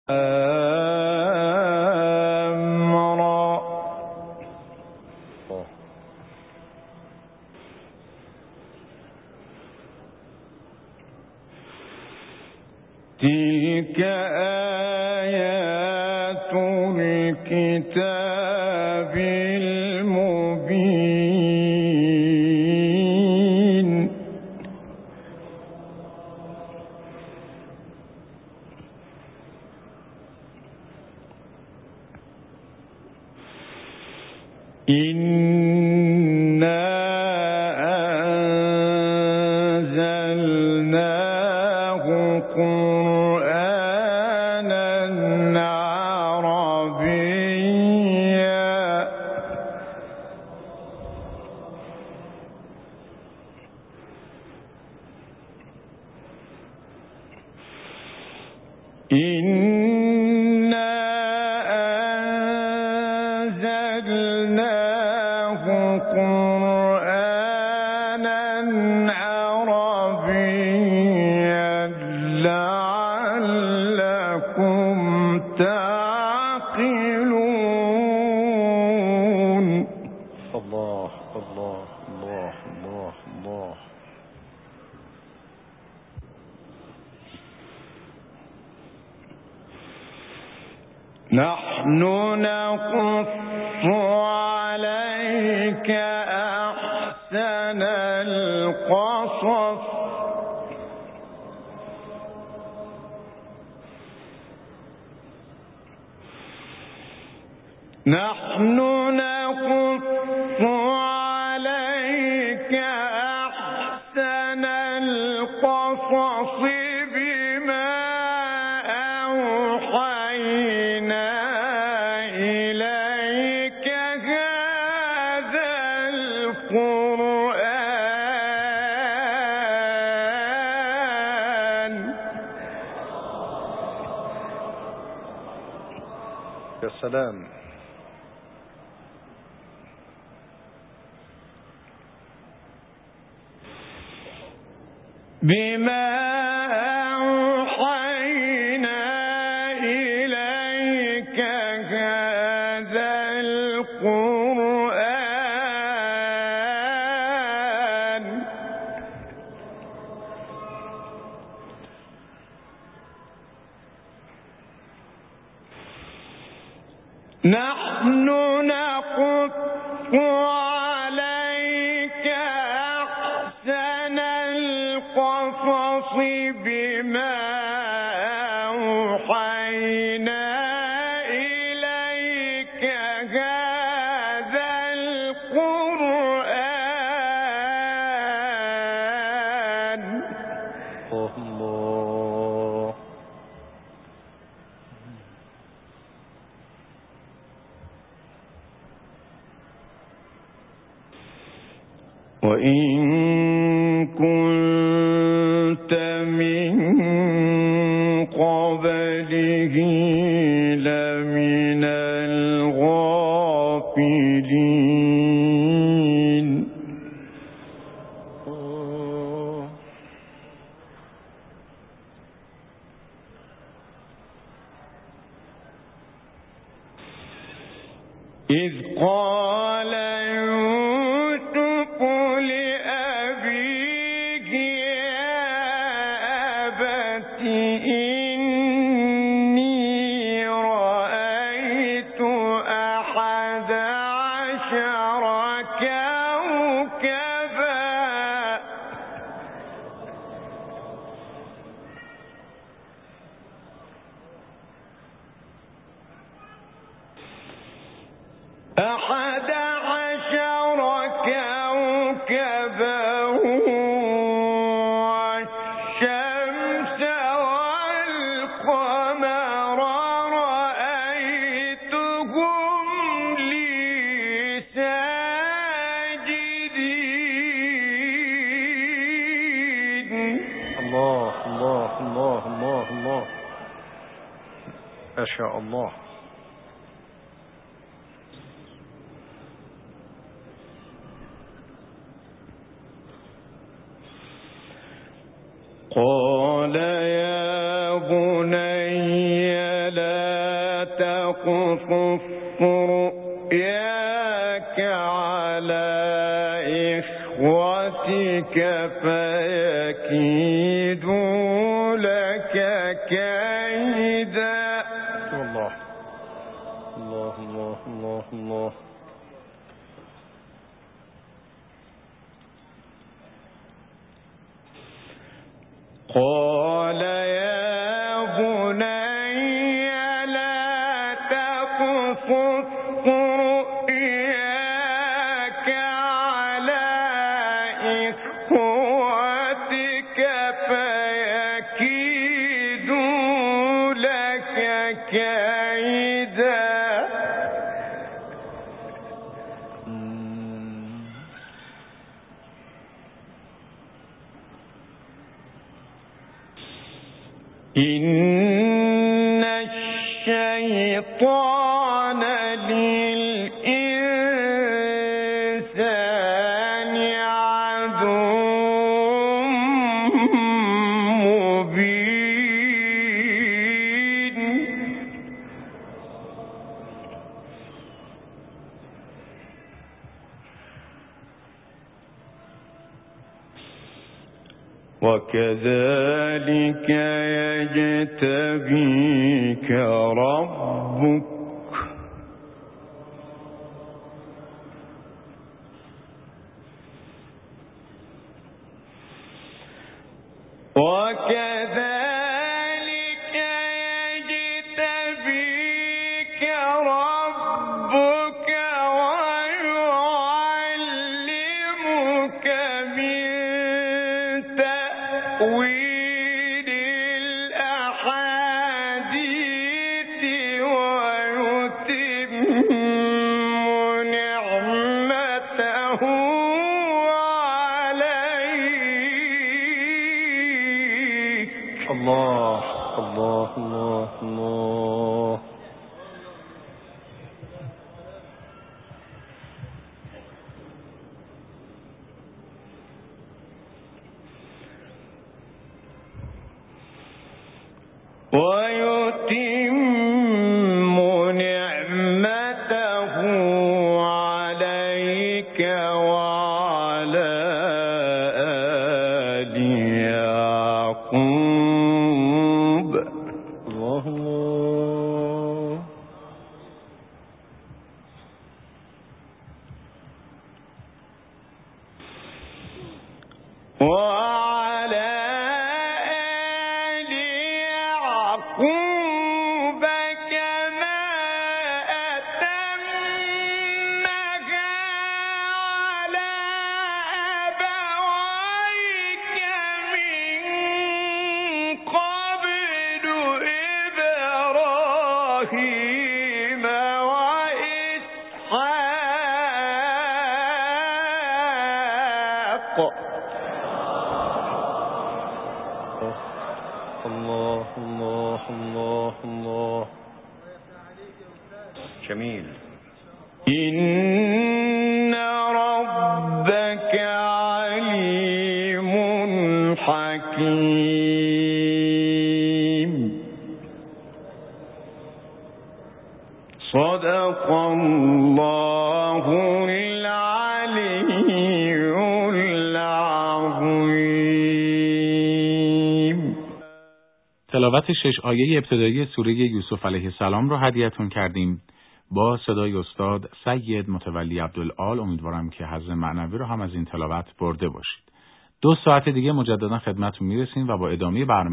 أمرا. تلك آيات الكتاب المبين. إنا أنزلناه قرآنا عربيا. قرآنا عربيا لعلكم تعقلون. الله الله الله الله الله. نحن نقص عليك أحسن القصص نحن نقص عليك أحسن القصص بما أوحينا إليك هذا القرآن. يا سلام. بما أوحينا إليك هذا القرآن. نحن نقص عليك أحسن القصص بما أوحينا إليك هذا القرآن. الله. وإن كنت من قبله لمن الغافلين. إذ قال يوسف لأبيه يا أبت إني رأيت 11 كوكبا. أحد عشر كوكبا والشمس والقمر رأيتهم لي ساجدين. الله الله الله الله الله. ما شاء الله. قال يا بني لا تقصص رؤياك على إخوتك فيكيدوا لك كيدا. الله الله الله الله الله. قال يا بني لا تقصص رؤياك على إخوتك فيكيدوا لك كيدا. إن الشيطان للإنسان عدو مبين. وكذلك يجتبيك ربك ويعلمك من تأويل الأحاديث ويتم نعمته عليك. الله الله الله الله. ويتم نعمته عليك وعلى آل يعقوب. الله الله. وعلى آل يعقوب كما أتمها على أبويك من قبل إبراهيم وإسحاق. الله الله الله الله. جميل. إن ربك عليم حكيم. صدق الله العلي العظيم. تلاوت 6 آیه ابتدایی سوره یوسف علیه السلام را هدیه‌تون کردیم با صدای استاد سید متولی عبدالعال. امیدوارم که حظ معنوی رو هم از این تلاوت برده باشید. 2 ساعت دیگه مجددا خدمتتون میرسیم و با ادامه برنامه